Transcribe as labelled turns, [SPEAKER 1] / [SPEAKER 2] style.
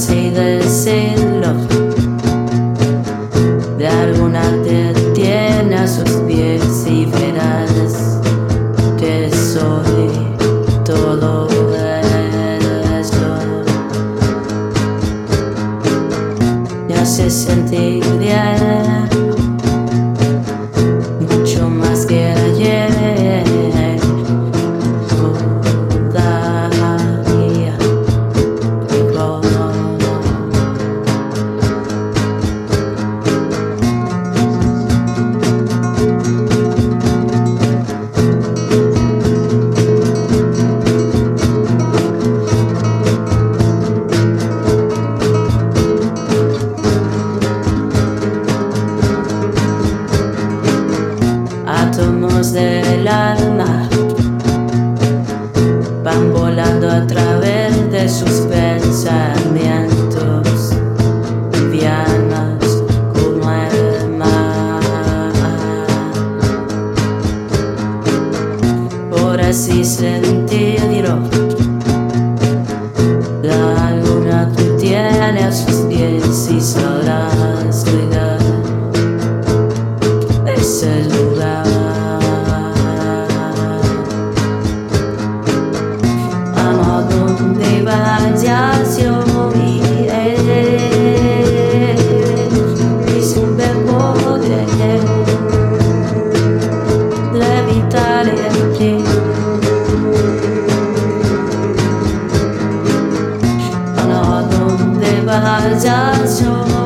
[SPEAKER 1] así decirlo, de alguna te tiene a sus pies y verás que soy todo eso. Me hace sentir bien, mucho más que ayer. Átomos del alma van volando a través de sus pensamientos, livianos como el mar. Por así sentirlo, la luna te tiene a sus pies y sabrás cuidar ese lugar. Amo donde vayas, yo iré, y siempre podré levitar en ti. Amo donde vayas, yo